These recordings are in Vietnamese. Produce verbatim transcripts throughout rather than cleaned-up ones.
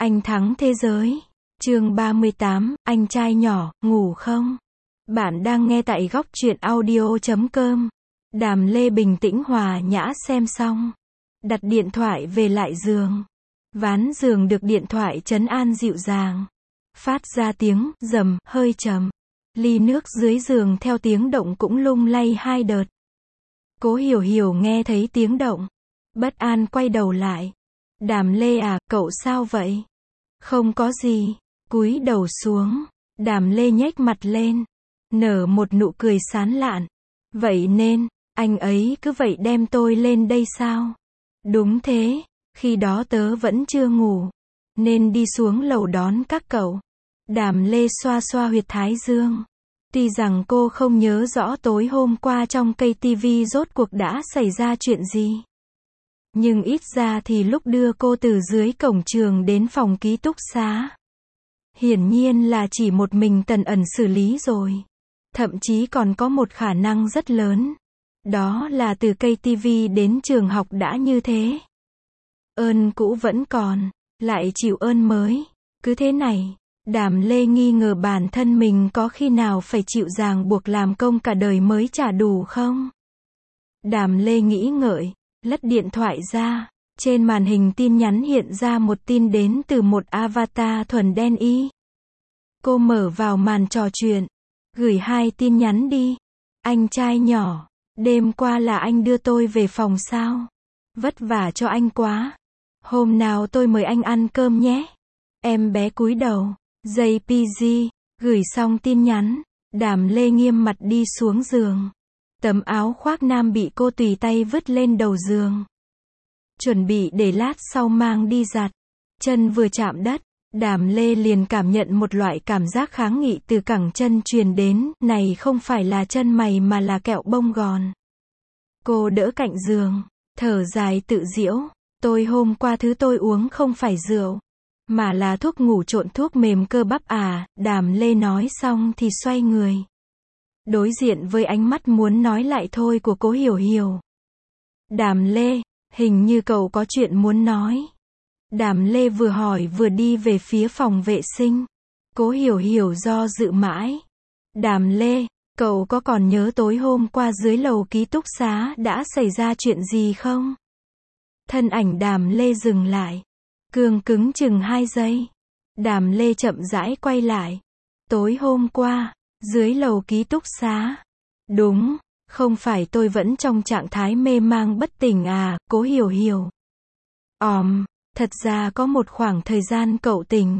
Anh thắng thế giới. Chương ba mươi tám, anh trai nhỏ, ngủ không? Bạn đang nghe tại góc truyện audio chấm com. Đàm Lê bình tĩnh hòa nhã xem xong. Đặt điện thoại về lại giường. Ván giường được điện thoại trấn an dịu dàng. Phát ra tiếng rầm, hơi trầm. Ly nước dưới giường theo tiếng động cũng lung lay hai đợt. Cố Hiểu Hiểu nghe thấy tiếng động. Bất an quay đầu lại. Đàm Lê à, cậu sao vậy? Không có gì. Cúi đầu xuống. Đàm Lê nhếch mặt lên. Nở một nụ cười sán lạn. Vậy nên, anh ấy cứ vậy đem tôi lên đây sao? Đúng thế, khi đó tớ vẫn chưa ngủ. Nên đi xuống lầu đón các cậu. Đàm Lê xoa xoa huyệt thái dương. Tuy rằng cô không nhớ rõ tối hôm qua trong cây tivi rốt cuộc đã xảy ra chuyện gì. Nhưng ít ra thì lúc đưa cô từ dưới cổng trường đến phòng ký túc xá. Hiển nhiên là chỉ một mình Tần Ẩn xử lý rồi. Thậm chí còn có một khả năng rất lớn. Đó là từ cây tivi đến trường học đã như thế. Ơn cũ vẫn còn, lại chịu ơn mới. Cứ thế này, Đàm Lê nghi ngờ bản thân mình có khi nào phải chịu ràng buộc làm công cả đời mới trả đủ không? Đàm Lê nghĩ ngợi, lật điện thoại ra. Trên màn hình tin nhắn hiện ra một tin đến từ một avatar thuần đen y. Cô mở vào màn trò chuyện. Gửi hai tin nhắn đi. Anh trai nhỏ, đêm qua là anh đưa tôi về phòng sao? Vất vả cho anh quá. Hôm nào tôi mời anh ăn cơm nhé. Em bé cúi đầu. gi pê giê, gửi xong tin nhắn. Đàm Lê nghiêm mặt đi xuống giường. Tấm áo khoác nam bị cô tùy tay vứt lên đầu giường. Chuẩn bị để lát sau mang đi giặt. Chân vừa chạm đất, Đàm Lê liền cảm nhận một loại cảm giác kháng nghị từ cẳng chân truyền đến, này không phải là chân mày mà là kẹo bông gòn. Cô đỡ cạnh giường, thở dài tự giễu, tôi hôm qua thứ tôi uống không phải rượu, mà là thuốc ngủ trộn thuốc mềm cơ bắp à. Đàm Lê nói xong thì xoay người. Đối diện với ánh mắt muốn nói lại thôi của Cố Hiểu Hiểu. Đàm Lê, hình như cậu có chuyện muốn nói. Đàm Lê vừa hỏi vừa đi về phía phòng vệ sinh. Cố Hiểu Hiểu do dự mãi. Đàm Lê, cậu có còn nhớ tối hôm qua dưới lầu ký túc xá đã xảy ra chuyện gì không? Thân ảnh Đàm Lê dừng lại. Cương cứng chừng hai giây. Đàm Lê chậm rãi quay lại. Tối hôm qua, dưới lầu ký túc xá. Đúng, không phải tôi vẫn trong trạng thái mê mang bất tỉnh à, Cố Hiểu Hiểu. Òm, thật ra có một khoảng thời gian cậu tỉnh.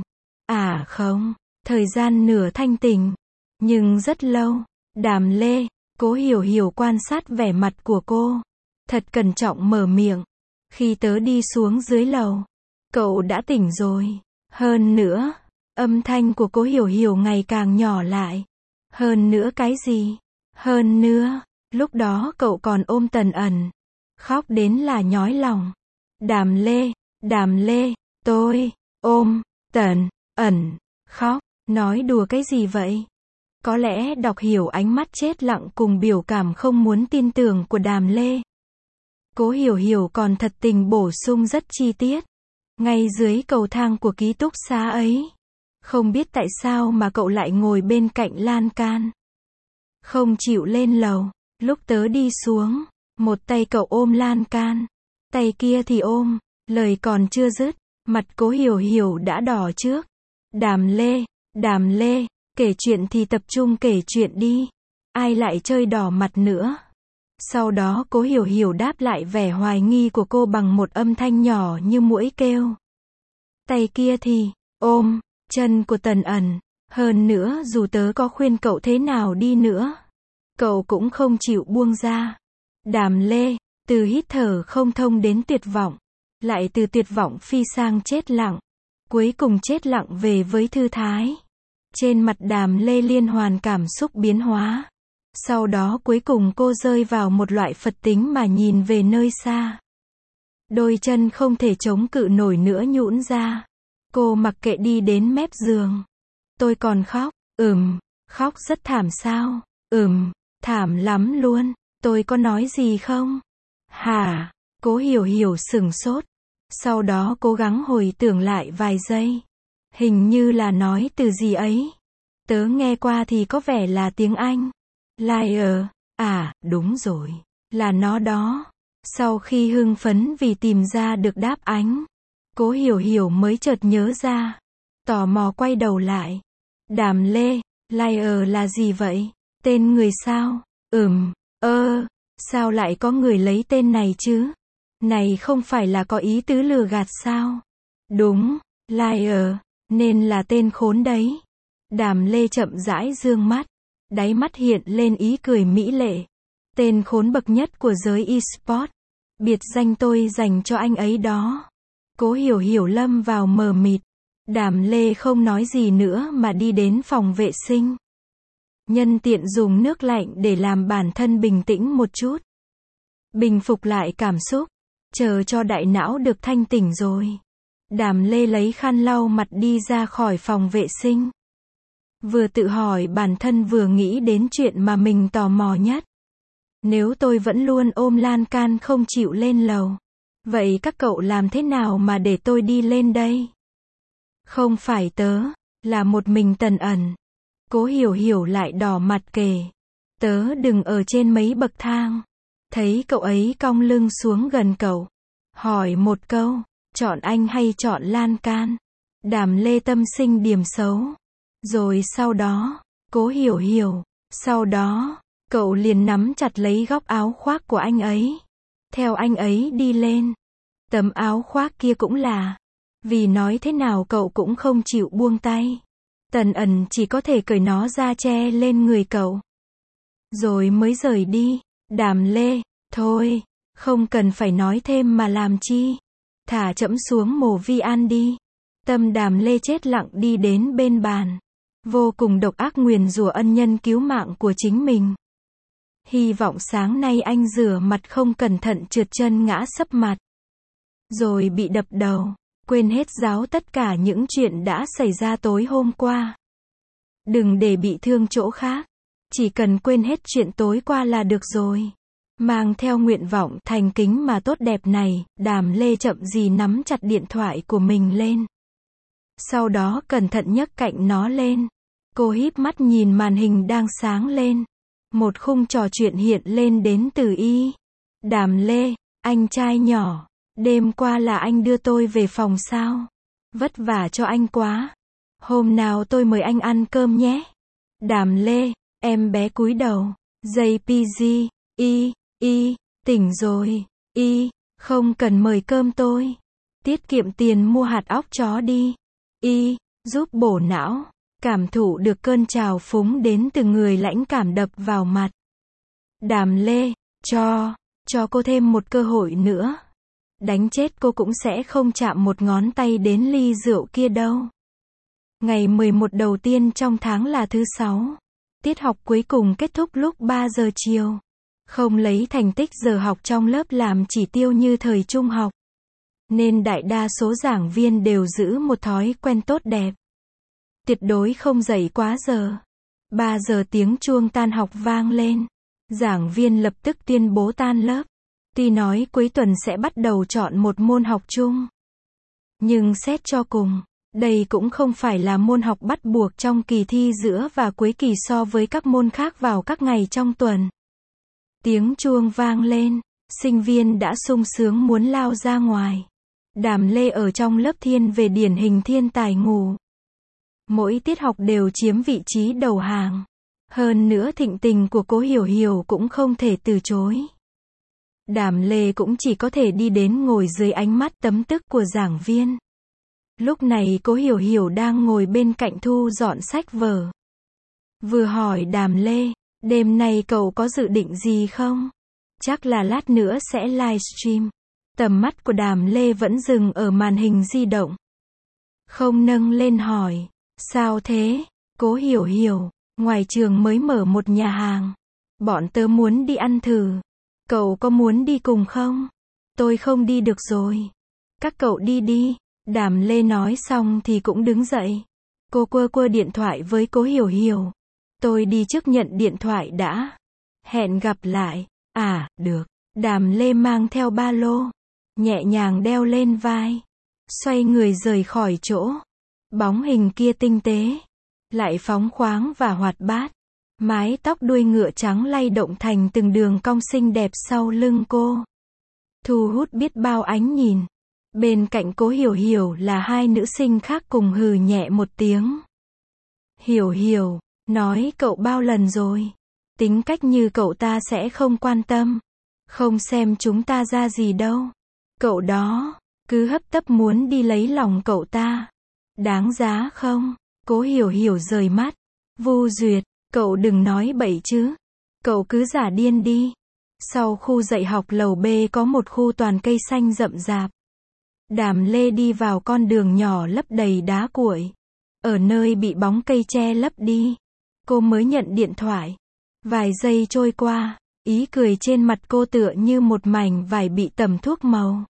À không, thời gian nửa thanh tỉnh. Nhưng rất lâu. Đàm Lê, Cố Hiểu Hiểu quan sát vẻ mặt của cô. Thật cẩn trọng mở miệng. Khi tớ đi xuống dưới lầu, cậu đã tỉnh rồi. Hơn nữa, âm thanh của Cố Hiểu Hiểu ngày càng nhỏ lại. Hơn nữa cái gì? Hơn nữa, lúc đó cậu còn ôm Tần Ẩn. Khóc đến là nhói lòng. Đàm Lê, Đàm Lê, tôi, ôm, Tần, Ẩn, khóc, nói đùa cái gì vậy? Có lẽ đọc hiểu ánh mắt chết lặng cùng biểu cảm không muốn tin tưởng của Đàm Lê. Cố Hiểu Hiểu còn thật tình bổ sung rất chi tiết. Ngay dưới cầu thang của ký túc xá ấy. Không biết tại sao mà cậu lại ngồi bên cạnh lan can. Không chịu lên lầu. Lúc tớ đi xuống, một tay cậu ôm lan can. Tay kia thì ôm. Lời còn chưa dứt, mặt Cố Hiểu Hiểu đã đỏ trước. Đàm Lê, Đàm Lê, kể chuyện thì tập trung kể chuyện đi. Ai lại chơi đỏ mặt nữa? Sau đó Cố Hiểu Hiểu đáp lại vẻ hoài nghi của cô bằng một âm thanh nhỏ như muỗi kêu. Tay kia thì ôm chân của Tần Ẩn. Hơn nữa dù tớ có khuyên cậu thế nào đi nữa, cậu cũng không chịu buông ra. Đàm Lê, từ hít thở không thông đến tuyệt vọng. Lại từ tuyệt vọng phi sang chết lặng. Cuối cùng chết lặng về với thư thái. Trên mặt Đàm Lê liên hoàn cảm xúc biến hóa. Sau đó cuối cùng cô rơi vào một loại Phật tính mà nhìn về nơi xa. Đôi chân không thể chống cự nổi nữa nhũn ra. Cô mặc kệ đi đến mép giường. Tôi còn khóc. Ừm, khóc rất thảm sao? Ừm, thảm lắm luôn. Tôi có nói gì không? Hả? Cố Hiểu Hiểu sửng sốt. Sau đó cố gắng hồi tưởng lại vài giây. Hình như là nói từ gì ấy. Tớ nghe qua thì có vẻ là tiếng Anh. Liar, à, đúng rồi. Là nó đó. Sau khi hưng phấn vì tìm ra được đáp án, Cố Hiểu Hiểu mới chợt nhớ ra. Tò mò quay đầu lại. Đàm Lê, liar là gì vậy? Tên người sao? Ừm, ơ, sao lại có người lấy tên này chứ? Này không phải là có ý tứ lừa gạt sao? Đúng, liar, nên là tên khốn đấy. Đàm Lê chậm rãi dương mắt. Đáy mắt hiện lên ý cười mỹ lệ. Tên khốn bậc nhất của giới e-sport. Biệt danh tôi dành cho anh ấy đó. Cố Hiểu Hiểu lâm vào mờ mịt. Đàm Lê không nói gì nữa mà đi đến phòng vệ sinh. Nhân tiện dùng nước lạnh để làm bản thân bình tĩnh một chút. Bình phục lại cảm xúc. Chờ cho đại não được thanh tỉnh rồi. Đàm Lê lấy khăn lau mặt đi ra khỏi phòng vệ sinh. Vừa tự hỏi bản thân vừa nghĩ đến chuyện mà mình tò mò nhất. Nếu tôi vẫn luôn ôm lan can không chịu lên lầu, vậy các cậu làm thế nào mà để tôi đi lên đây? Không phải tớ, là một mình Tần Ẩn. Cố Hiểu Hiểu lại đỏ mặt kể. Tớ đừng ở trên mấy bậc thang. Thấy cậu ấy cong lưng xuống gần cậu. Hỏi một câu, chọn anh hay chọn lan can? Đàm Lê tâm sinh điểm xấu. Rồi sau đó, Cố Hiểu Hiểu, sau đó, cậu liền nắm chặt lấy góc áo khoác của anh ấy. Theo anh ấy đi lên. Tấm áo khoác kia cũng là. Vì nói thế nào cậu cũng không chịu buông tay. Tần Ẩn chỉ có thể cởi nó ra che lên người cậu. Rồi mới rời đi. Đàm Lê, thôi, không cần phải nói thêm mà làm chi. Thả trẫm xuống mồ vi an đi. Tâm Đàm Lê chết lặng đi đến bên bàn. Vô cùng độc ác nguyền rủa ân nhân cứu mạng của chính mình. Hy vọng sáng nay anh rửa mặt không cẩn thận trượt chân ngã sấp mặt. Rồi bị đập đầu. Quên hết giáo tất cả những chuyện đã xảy ra tối hôm qua. Đừng để bị thương chỗ khác. Chỉ cần quên hết chuyện tối qua là được rồi. Mang theo nguyện vọng thành kính mà tốt đẹp này, Đàm Lê chậm gì nắm chặt điện thoại của mình lên. Sau đó cẩn thận nhấc cạnh nó lên. Cô híp mắt nhìn màn hình đang sáng lên. Một khung trò chuyện hiện lên đến từ y. Đàm Lê, anh trai nhỏ. Đêm qua là anh đưa tôi về phòng sao? Vất vả cho anh quá. Hôm nào tôi mời anh ăn cơm nhé. Đàm Lê, em bé cúi đầu. jê pê giê, y, y, tỉnh rồi. Y, không cần mời cơm tôi. Tiết kiệm tiền mua hạt óc chó đi. Y, giúp bổ não. Cảm thụ được cơn trào phúng đến từ người lãnh cảm đập vào mặt. Đàm Lê, cho, cho cô thêm một cơ hội nữa. Đánh chết cô cũng sẽ không chạm một ngón tay đến ly rượu kia đâu. Ngày mười một đầu tiên trong tháng là thứ sáu. Tiết học cuối cùng kết thúc lúc ba giờ chiều. Không lấy thành tích giờ học trong lớp làm chỉ tiêu như thời trung học. Nên đại đa số giảng viên đều giữ một thói quen tốt đẹp. Tuyệt đối không dậy quá giờ. ba giờ tiếng chuông tan học vang lên. Giảng viên lập tức tuyên bố tan lớp. Tuy nói cuối tuần sẽ bắt đầu chọn một môn học chung. Nhưng xét cho cùng, đây cũng không phải là môn học bắt buộc trong kỳ thi giữa và cuối kỳ so với các môn khác vào các ngày trong tuần. Tiếng chuông vang lên, sinh viên đã sung sướng muốn lao ra ngoài. Đàm Lê ở trong lớp thiên về điển hình thiên tài ngủ. Mỗi tiết học đều chiếm vị trí đầu hàng. Hơn nữa thịnh tình của Cố Hiểu Hiểu cũng không thể từ chối. Đàm Lê cũng chỉ có thể đi đến ngồi dưới ánh mắt tấm tức của giảng viên. Lúc này Cố Hiểu Hiểu đang ngồi bên cạnh thu dọn sách vở. Vừa hỏi Đàm Lê, đêm nay cậu có dự định gì không? Chắc là lát nữa sẽ livestream. Tầm mắt của Đàm Lê vẫn dừng ở màn hình di động. Không nâng lên hỏi, sao thế? Cố Hiểu Hiểu, ngoài trường mới mở một nhà hàng. Bọn tớ muốn đi ăn thử. Cậu có muốn đi cùng không? Tôi không đi được rồi. Các cậu đi đi. Đàm Lê nói xong thì cũng đứng dậy. Cô quơ quơ điện thoại với Cố Hiểu Hiểu. Tôi đi trước nhận điện thoại đã. Hẹn gặp lại. À, được. Đàm Lê mang theo ba lô. nhẹ nhàng đeo lên vai, xoay người rời khỏi chỗ. Bóng hình kia tinh tế, lại phóng khoáng và hoạt bát. Mái tóc đuôi ngựa trắng lay động thành từng đường cong xinh đẹp sau lưng cô, thu hút biết bao ánh nhìn. Bên cạnh Cố Hiểu Hiểu là hai nữ sinh khác cùng hừ nhẹ một tiếng. Hiểu Hiểu, nói cậu bao lần rồi. Tính cách như cậu ta sẽ không quan tâm, không xem chúng ta ra gì đâu. Cậu đó, cứ hấp tấp muốn đi lấy lòng cậu ta. Đáng giá không? Cố Hiểu Hiểu rời mắt. Vu Duyệt, cậu đừng nói bậy chứ. Cậu cứ giả điên đi. Sau khu dạy học lầu B có một khu toàn cây xanh rậm rạp. Đàm Lê đi vào con đường nhỏ lấp đầy đá cuội. Ở nơi bị bóng cây che lấp đi, cô mới nhận điện thoại. Vài giây trôi qua, ý cười trên mặt cô tựa như một mảnh vải bị tẩm thuốc màu.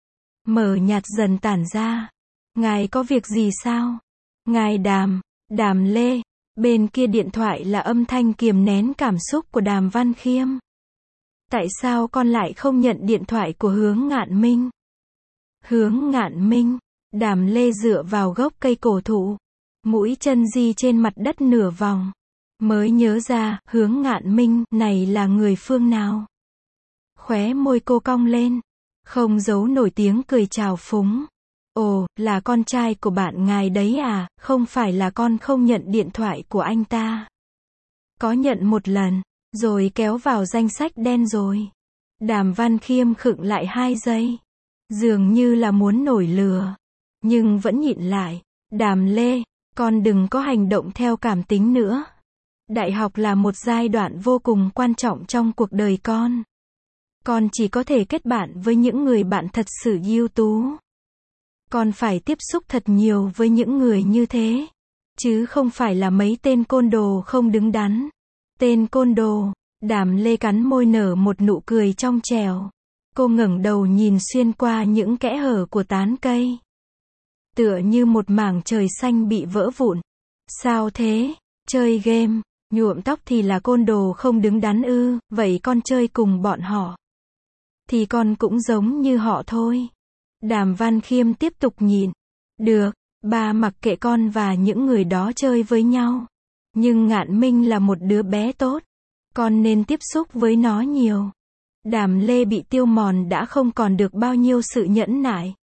Mờ nhạt dần tản ra. Ngài có việc gì sao? Ngài Đàm, Đàm Lê. Bên kia điện thoại là âm thanh kiềm nén cảm xúc của Đàm Văn Khiêm. Tại sao con lại không nhận điện thoại của Hướng Ngạn Minh? Hướng Ngạn Minh. Đàm Lê dựa vào gốc cây cổ thụ, mũi chân di trên mặt đất nửa vòng. Mới nhớ ra, Hướng Ngạn Minh này là người phương nào? Khóe môi cô cong lên, không giấu nổi tiếng cười trào phúng. Ồ, là con trai của bạn ngài đấy à, không phải là con không nhận điện thoại của anh ta. Có nhận một lần, rồi kéo vào danh sách đen rồi. Đàm Văn Khiêm khựng lại hai giây. Dường như là muốn nổi lửa. Nhưng vẫn nhịn lại. Đàm Lê, con đừng có hành động theo cảm tính nữa. Đại học là một giai đoạn vô cùng quan trọng trong cuộc đời con. Con chỉ có thể kết bạn với những người bạn thật sự ưu tú. Con phải tiếp xúc thật nhiều với những người như thế. Chứ không phải là mấy tên côn đồ không đứng đắn. Tên côn đồ. Đàm Lê cắn môi nở một nụ cười trong trẻo. Cô ngẩng đầu nhìn xuyên qua những kẽ hở của tán cây. Tựa như một mảng trời xanh bị vỡ vụn. Sao thế? Chơi game, nhuộm tóc thì là côn đồ không đứng đắn ư? Vậy con chơi cùng bọn họ thì con cũng giống như họ thôi. Đàm Văn Khiêm tiếp tục nhìn. Được, ba mặc kệ con và những người đó chơi với nhau. Nhưng Ngạn Minh là một đứa bé tốt. Con nên tiếp xúc với nó nhiều. Đàm Lê bị tiêu mòn đã không còn được bao nhiêu sự nhẫn nại.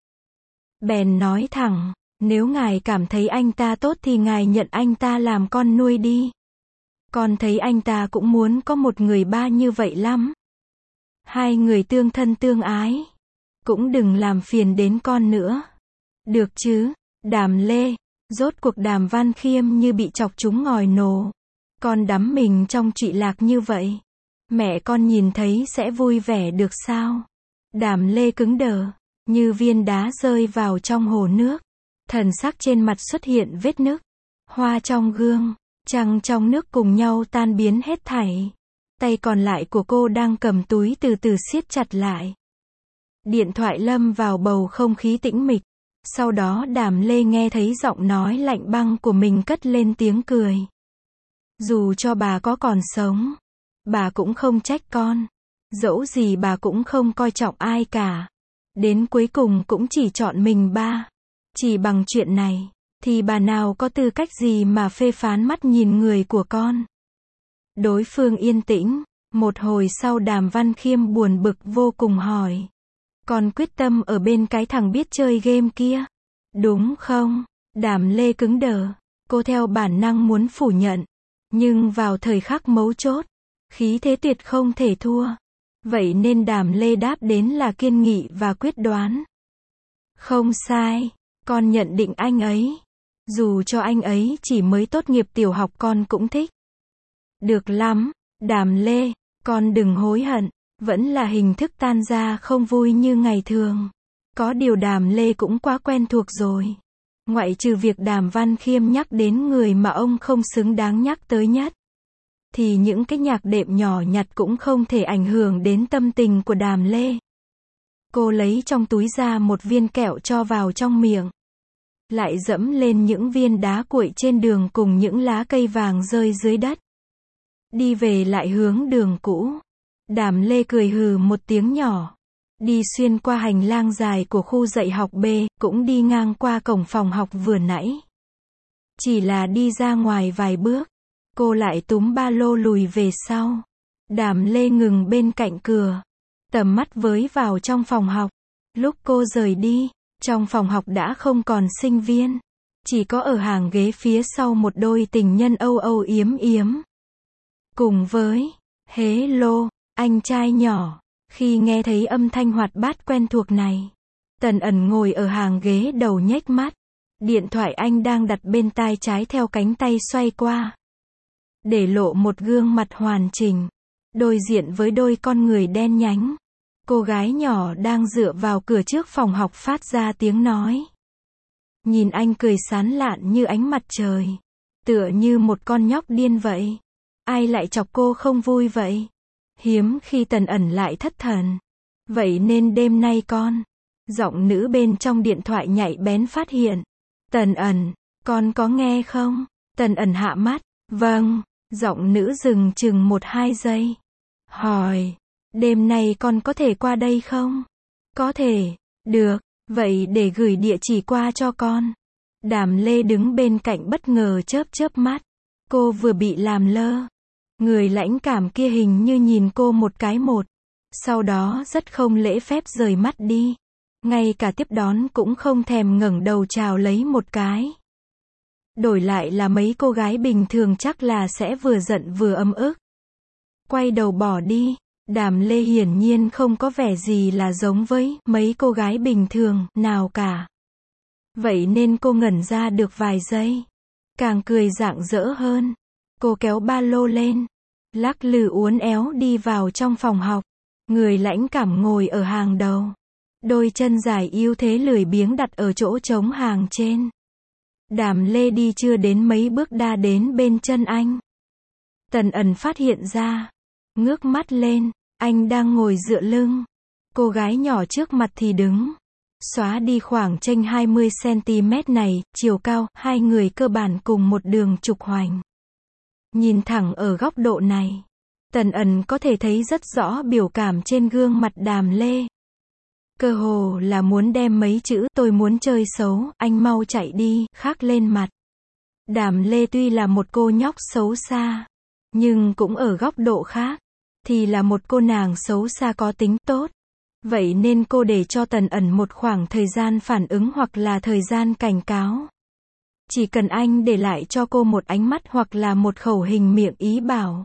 Bèn nói thẳng, nếu ngài cảm thấy anh ta tốt thì ngài nhận anh ta làm con nuôi đi. Con thấy anh ta cũng muốn có một người ba như vậy lắm. Hai người tương thân tương ái. Cũng đừng làm phiền đến con nữa. Được chứ, Đàm Lê. Rốt cuộc Đàm Văn Khiêm như bị chọc trúng ngòi nổ. Con đắm mình trong trụy lạc như vậy. Mẹ con nhìn thấy sẽ vui vẻ được sao? Đàm Lê cứng đờ, như viên đá rơi vào trong hồ nước. Thần sắc trên mặt xuất hiện vết nứt. Hoa trong gương, trăng trong nước cùng nhau tan biến hết thảy. Tay còn lại của cô đang cầm túi từ từ siết chặt lại. Điện thoại lâm vào bầu không khí tĩnh mịch. Sau đó Đàm Lê nghe thấy giọng nói lạnh băng của mình cất lên tiếng cười. Dù cho bà có còn sống, bà cũng không trách con. Dẫu gì bà cũng không coi trọng ai cả. Đến cuối cùng cũng chỉ chọn mình ba. Chỉ bằng chuyện này, thì bà nào có tư cách gì mà phê phán mắt nhìn người của con. Đối phương yên tĩnh. Một hồi sau Đàm Văn Khiêm buồn bực vô cùng hỏi. Con quyết tâm ở bên cái thằng biết chơi game kia, đúng không? Đàm Lê cứng đờ. Cô theo bản năng muốn phủ nhận. Nhưng vào thời khắc mấu chốt, khí thế tuyệt không thể thua. Vậy nên Đàm Lê đáp đến là kiên nghị và quyết đoán. Không sai, con nhận định anh ấy. Dù cho anh ấy chỉ mới tốt nghiệp tiểu học con cũng thích. Được lắm, Đàm Lê, con đừng hối hận. Vẫn là hình thức tan ra không vui như ngày thường. Có điều Đàm Lê cũng quá quen thuộc rồi. Ngoại trừ việc Đàm Văn Khiêm nhắc đến người mà ông không xứng đáng nhắc tới nhất, thì những cái nhạc đệm nhỏ nhặt cũng không thể ảnh hưởng đến tâm tình của Đàm Lê. Cô lấy trong túi ra một viên kẹo cho vào trong miệng. Lại dẫm lên những viên đá cuội trên đường cùng những lá cây vàng rơi dưới đất. Đi về lại hướng đường cũ. Đàm Lê cười hừ một tiếng nhỏ. Đi xuyên qua hành lang dài của khu dạy học B, cũng đi ngang qua cổng phòng học vừa nãy. Chỉ là đi ra ngoài vài bước, cô lại túm ba lô lùi về sau. Đàm Lê ngừng bên cạnh cửa, tầm mắt với vào trong phòng học. Lúc cô rời đi, trong phòng học đã không còn sinh viên. Chỉ có ở hàng ghế phía sau một đôi tình nhân âu âu yếm yếm. Cùng với hello, anh trai nhỏ. Khi nghe thấy âm thanh hoạt bát quen thuộc này, Tần Ẩn ngồi ở hàng ghế đầu nhếch mắt. Điện thoại anh đang đặt bên tai trái theo cánh tay xoay qua, để lộ một gương mặt hoàn chỉnh, đối diện với đôi con người đen nhánh. Cô gái nhỏ đang dựa vào cửa trước phòng học phát ra tiếng nói. Nhìn anh cười sán lạn như ánh mặt trời, tựa như một con nhóc điên vậy. Ai lại chọc cô không vui vậy? Hiếm khi Tần Ẩn lại thất thần. Vậy nên đêm nay con. Giọng nữ bên trong điện thoại nhạy bén phát hiện. Tần Ẩn, con có nghe không? Tần Ẩn hạ mắt. Vâng. Giọng nữ dừng chừng một hai giây. Hỏi. Đêm nay con có thể qua đây không? Có thể. Được. Vậy để gửi địa chỉ qua cho con. Đàm Lê đứng bên cạnh bất ngờ chớp chớp mắt. Cô vừa bị làm lơ. Người lãnh cảm kia hình như nhìn cô một cái một. Sau đó rất không lễ phép rời mắt đi. Ngay cả tiếp đón cũng không thèm ngẩng đầu chào lấy một cái. Đổi lại là mấy cô gái bình thường chắc là sẽ vừa giận vừa ấm ức. Quay đầu bỏ đi. Đàm Lê hiển nhiên không có vẻ gì là giống với mấy cô gái bình thường nào cả. Vậy nên cô ngẩn ra được vài giây. Càng cười rạng rỡ hơn. Cô kéo ba lô lên, lắc lư uốn éo đi vào trong phòng học. Người lãnh cảm ngồi ở hàng đầu. Đôi chân dài yếu thế lười biếng đặt ở chỗ trống hàng trên. Đàm Lê đi chưa đến mấy bước đã đến bên chân anh. Tần Ẩn phát hiện ra. Ngước mắt lên, anh đang ngồi dựa lưng. Cô gái nhỏ trước mặt thì đứng. Xóa đi khoảng chênh hai mươi xăng-ti-mét này, chiều cao, hai người cơ bản cùng một đường trục hoành. Nhìn thẳng ở góc độ này, Tần Ẩn có thể thấy rất rõ biểu cảm trên gương mặt Đàm Lê. Cơ hồ là muốn đem mấy chữ tôi muốn chơi xấu, anh mau chạy đi, khắc lên mặt. Đàm Lê tuy là một cô nhóc xấu xa, nhưng cũng ở góc độ khác, thì là một cô nàng xấu xa có tính tốt. Vậy nên cô để cho Tần Ẩn một khoảng thời gian phản ứng hoặc là thời gian cảnh cáo. Chỉ cần anh để lại cho cô một ánh mắt hoặc là một khẩu hình miệng ý bảo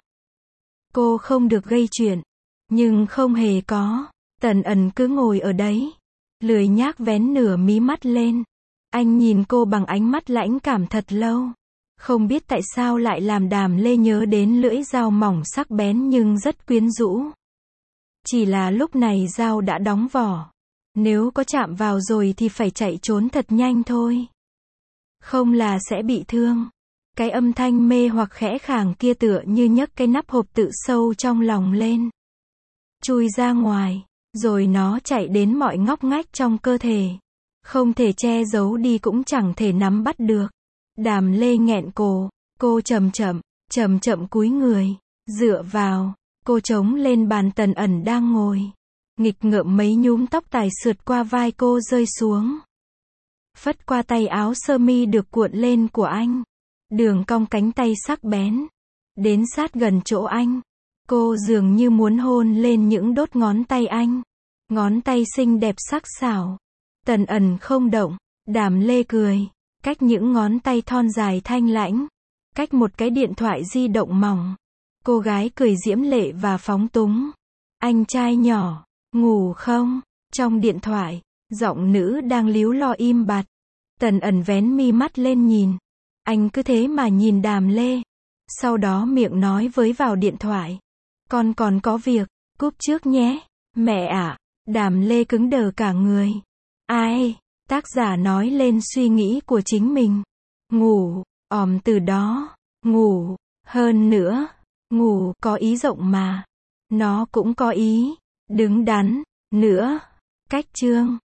cô không được gây chuyện. Nhưng không hề có. Tần Ẩn cứ ngồi ở đấy, lười nhác vén nửa mí mắt lên. Anh nhìn cô bằng ánh mắt lãnh cảm thật lâu. Không biết tại sao lại làm Đàm Lê nhớ đến lưỡi dao mỏng sắc bén nhưng rất quyến rũ. Chỉ là lúc này dao đã đóng vỏ. Nếu có chạm vào rồi thì phải chạy trốn thật nhanh thôi. Không là sẽ bị thương. Cái âm thanh mê hoặc khẽ khàng kia tựa như nhấc cái nắp hộp tự sâu trong lòng lên. Chui ra ngoài. Rồi nó chạy đến mọi ngóc ngách trong cơ thể. Không thể che giấu đi cũng chẳng thể nắm bắt được. Đàm Lê nghẹn cổ. Cô chậm chậm, chậm chậm cúi người. Dựa vào. Cô chống lên bàn Tần Ẩn đang ngồi. Nghịch ngợm mấy nhúm tóc tài sượt qua vai cô rơi xuống. Phất qua tay áo sơ mi được cuộn lên của anh. Đường cong cánh tay sắc bén. Đến sát gần chỗ anh. Cô dường như muốn hôn lên những đốt ngón tay anh. Ngón tay xinh đẹp sắc sảo. Tần Ẩn không động. Đàm Lê cười. Cách những ngón tay thon dài thanh lãnh. Cách một cái điện thoại di động mỏng. Cô gái cười diễm lệ và phóng túng. Anh trai nhỏ, ngủ không? Trong điện thoại, giọng nữ đang líu lo im bặt. Tần Ẩn vén mi mắt lên nhìn. Anh cứ thế mà nhìn Đàm Lê. Sau đó miệng nói với vào điện thoại. Con còn có việc, cúp trước nhé. Mẹ ạ, Đàm Lê cứng đờ cả người. Ai? Tác giả nói lên suy nghĩ của chính mình. Ngủ, òm từ đó, ngủ, hơn nữa, ngủ có ý rộng mà. Nó cũng có ý, đứng đắn, nữa. Cách chương